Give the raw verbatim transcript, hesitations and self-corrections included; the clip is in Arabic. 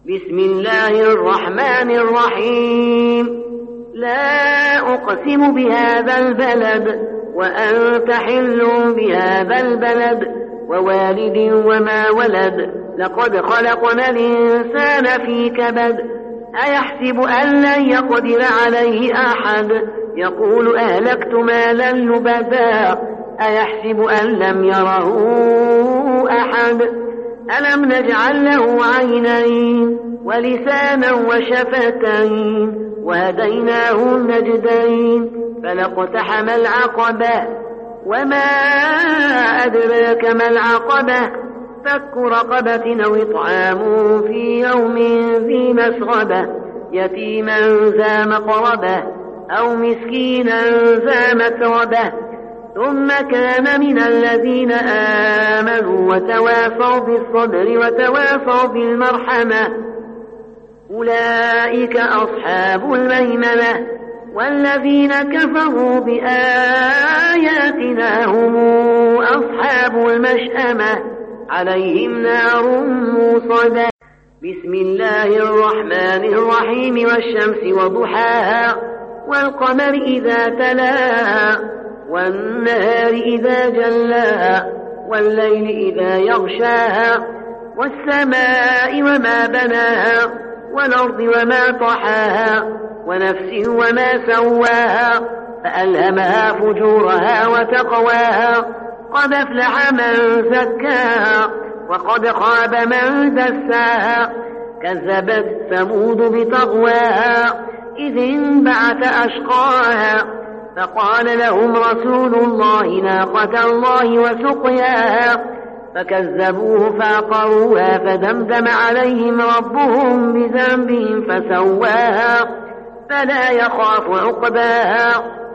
بسم الله الرحمن الرحيم. لا أقسم بهذا البلد وأنت حل بهذا البلد ووالد وما ولد. لقد خلقنا الإنسان في كبد. أيحسب أن لن يقدر عليه أحد. يقول أهلكت مالا لبدا. أيحسب أن لم يره أحد. ألم نجعل له عينين ولسانا وشفتين وهديناه النجدين فلاقتحم العقبة وما أدراك ما العقبة فك رقبة أو إطعام في يوم ذي مسغبة يتيما ذا مقربة أو مسكينا ذا متربة ثم كان من الذين آمنوا وتواصوا بالصبر وتواصوا بالمرحمة أولئك أصحاب الميمنة. والذين كفروا بآياتنا هم أصحاب المشأمة عليهم نار موصدة. بسم الله الرحمن الرحيم. والشمس وضحاها والقمر إذا تلاها والنهار إذا جلاها والليل إذا يغشاها والسماء وما بناها والأرض وما طحاها ونفس وما سواها فألهمها فجورها وتقواها. قد أفلح من زكاها وقد خاب من دساها. كذبت ثمود بطغواها إذ انبعث أشقاها فقال لهم رسول الله ناقة الله وسقياها فكذبوه فعقروها فدمدم عليهم ربهم بذنبهم فسواها فلا يخاف عقباها.